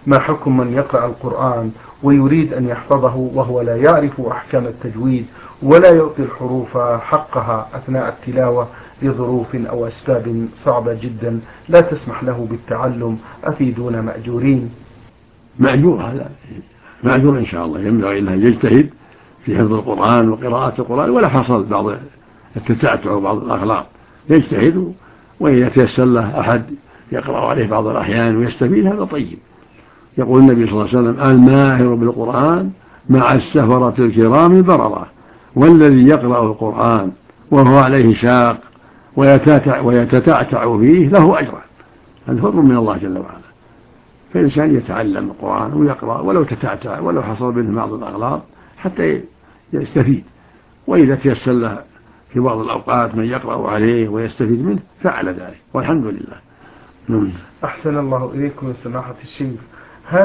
ما حكم من يقرأ القرآن ويريد أن يحفظه وهو لا يعرف أحكام التجويد ولا يعطي الحروف حقها أثناء التلاوة لظروف أو أسباب صعبة جدا لا تسمح له بالتعلم، أفيدونا مأجورين؟ مأجور، هذا مأجور إن شاء الله. ينبغي له يجتهد في حفظ القرآن وقراءة القرآن، ولا حصل بعض التتعتع وبعض الأغلاط يجتهد، وإذا تيسر له أحد يقرأ عليه بعض الأحيان ويستفيد هذا طيب. يقول النبي صلى الله عليه وسلم: الماهر بالقرآن مع السفرة الكرام البررة، والذي يقرأ القرآن وهو عليه شاق ويتتعتع فيه له أجران. هذا فضل من الله جل وعلا. فالإنسان يتعلم القرآن ويقرأ ولو تتعتع ولو حصل منه بعض الأغلاط حتى يستفيد، وإذا تيسر له في بعض الأوقات من يقرأ عليه ويستفيد منه فعل ذلك، والحمد لله. أحسن الله إليكم يا سماحة الشيخ.